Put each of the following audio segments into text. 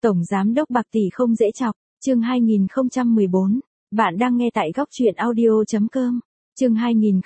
Tổng giám đốc Bạc Tỷ không dễ chọc, chương 2014. Bạn đang nghe tại góc truyện audio.com. Chương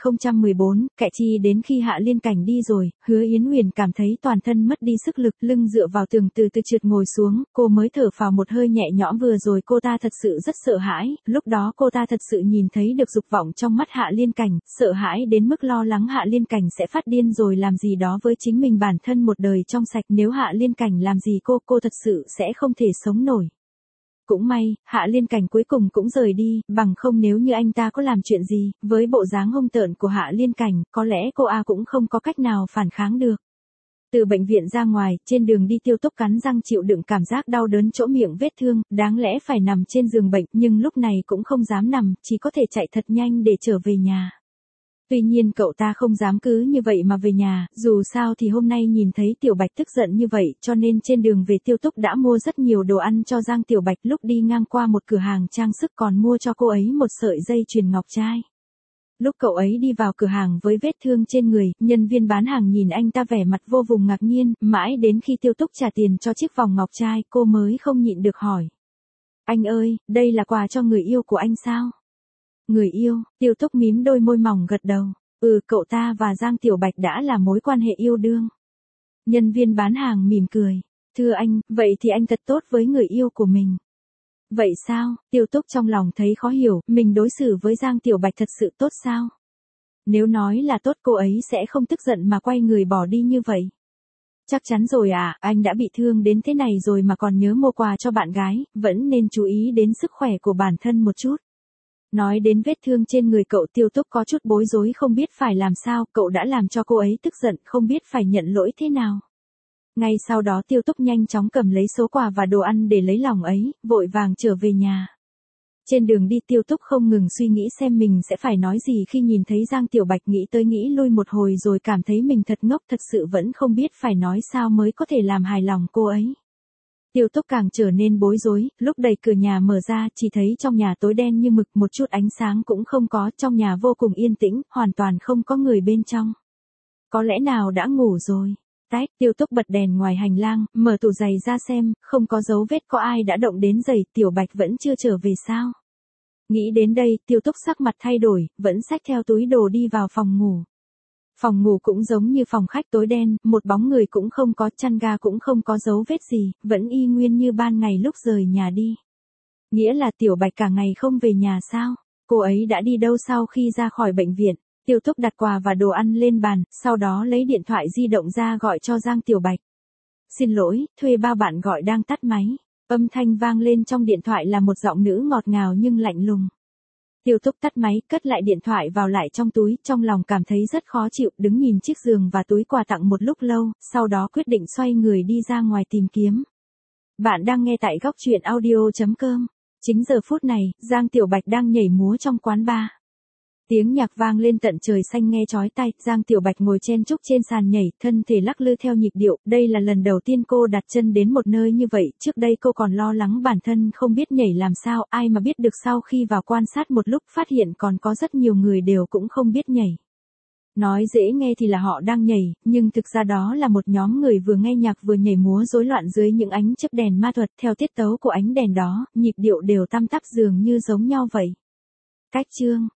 2014, kệ chi đến khi Hạ Liên Cảnh đi rồi, Hứa Yến Huyền cảm thấy toàn thân mất đi sức lực, lưng dựa vào tường từ từ trượt ngồi xuống, cô mới thở phào một hơi nhẹ nhõm. Vừa rồi cô ta thật sự rất sợ hãi, lúc đó cô ta thật sự nhìn thấy được dục vọng trong mắt Hạ Liên Cảnh, sợ hãi đến mức lo lắng Hạ Liên Cảnh sẽ phát điên rồi làm gì đó với chính mình. Bản thân một đời trong sạch, nếu Hạ Liên Cảnh làm gì cô thật sự sẽ không thể sống nổi. Cũng may, Hạ Liên Cảnh cuối cùng cũng rời đi, bằng không nếu như anh ta có làm chuyện gì, với bộ dáng hung tợn của Hạ Liên Cảnh, có lẽ cô cũng không có cách nào phản kháng được. Từ bệnh viện ra ngoài, trên đường đi Tiêu Túc cắn răng chịu đựng cảm giác đau đớn chỗ miệng vết thương, đáng lẽ phải nằm trên giường bệnh, nhưng lúc này cũng không dám nằm, chỉ có thể chạy thật nhanh để trở về nhà. Tuy nhiên cậu ta không dám cứ như vậy mà về nhà, dù sao thì hôm nay nhìn thấy Tiểu Bạch tức giận như vậy, cho nên trên đường về Tiêu Túc đã mua rất nhiều đồ ăn cho Giang Tiểu Bạch. Lúc đi ngang qua một cửa hàng trang sức còn mua cho cô ấy một sợi dây chuyền ngọc trai. Lúc cậu ấy đi vào cửa hàng với vết thương trên người, nhân viên bán hàng nhìn anh ta vẻ mặt vô cùng ngạc nhiên, mãi đến khi Tiêu Túc trả tiền cho chiếc vòng ngọc trai, cô mới không nhịn được hỏi. Anh ơi, đây là quà cho người yêu của anh sao? Người yêu, Tiêu Túc mím đôi môi mỏng gật đầu. Cậu ta và Giang Tiểu Bạch đã là mối quan hệ yêu đương. Nhân viên bán hàng mỉm cười. Thưa anh, vậy thì anh thật tốt với người yêu của mình. Vậy sao? Tiêu Túc trong lòng thấy khó hiểu, mình đối xử với Giang Tiểu Bạch thật sự tốt sao? Nếu nói là tốt cô ấy sẽ không tức giận mà quay người bỏ đi như vậy. Chắc chắn rồi anh đã bị thương đến thế này rồi mà còn nhớ mua quà cho bạn gái, vẫn nên chú ý đến sức khỏe của bản thân một chút. Nói đến vết thương trên người cậu, Tiêu Túc có chút bối rối không biết phải làm sao, cậu đã làm cho cô ấy tức giận, không biết phải nhận lỗi thế nào. Ngay sau đó Tiêu Túc nhanh chóng cầm lấy số quà và đồ ăn để lấy lòng ấy, vội vàng trở về nhà. Trên đường đi Tiêu Túc không ngừng suy nghĩ xem mình sẽ phải nói gì khi nhìn thấy Giang Tiểu Bạch, nghĩ tới nghĩ lui một hồi rồi cảm thấy mình thật ngốc, thật sự vẫn không biết phải nói sao mới có thể làm hài lòng cô ấy. Tiêu Túc càng trở nên bối rối, lúc đẩy cửa nhà mở ra chỉ thấy trong nhà tối đen như mực, một chút ánh sáng cũng không có, trong nhà vô cùng yên tĩnh, hoàn toàn không có người bên trong. Có lẽ nào đã ngủ rồi? Tiêu Túc bật đèn ngoài hành lang, mở tủ giày ra xem, không có dấu vết có ai đã động đến giày, Tiểu Bạch vẫn chưa trở về sao? Nghĩ đến đây, Tiêu Túc sắc mặt thay đổi, vẫn xách theo túi đồ đi vào phòng ngủ. Phòng ngủ cũng giống như phòng khách, tối đen, một bóng người cũng không có, chăn ga cũng không có dấu vết gì, vẫn y nguyên như ban ngày lúc rời nhà đi. Nghĩa là Tiểu Bạch cả ngày không về nhà sao? Cô ấy đã đi đâu sau khi ra khỏi bệnh viện? Tiêu Túc đặt quà và đồ ăn lên bàn, sau đó lấy điện thoại di động ra gọi cho Giang Tiểu Bạch. Xin lỗi, thuê bao bạn gọi đang tắt máy. Âm thanh vang lên trong điện thoại là một giọng nữ ngọt ngào nhưng lạnh lùng. Tiêu Túc tắt máy, cất lại điện thoại vào lại trong túi, trong lòng cảm thấy rất khó chịu, đứng nhìn chiếc giường và túi quà tặng một lúc lâu, sau đó quyết định xoay người đi ra ngoài tìm kiếm. Bạn đang nghe tại góc truyện audio.com. Chính giờ phút này, Giang Tiểu Bạch đang nhảy múa trong quán bar. Tiếng nhạc vang lên tận trời xanh nghe chói tai, Giang Tiểu Bạch ngồi chen chúc trên sàn nhảy, thân thể lắc lư theo nhịp điệu, đây là lần đầu tiên cô đặt chân đến một nơi như vậy, trước đây cô còn lo lắng bản thân không biết nhảy làm sao, ai mà biết được sau khi vào quan sát một lúc phát hiện còn có rất nhiều người đều cũng không biết nhảy. Nói dễ nghe thì là họ đang nhảy, nhưng thực ra đó là một nhóm người vừa nghe nhạc vừa nhảy múa rối loạn dưới những ánh chớp đèn ma thuật, theo tiết tấu của ánh đèn đó, nhịp điệu đều tăm tắp dường như giống nhau vậy. Cách chương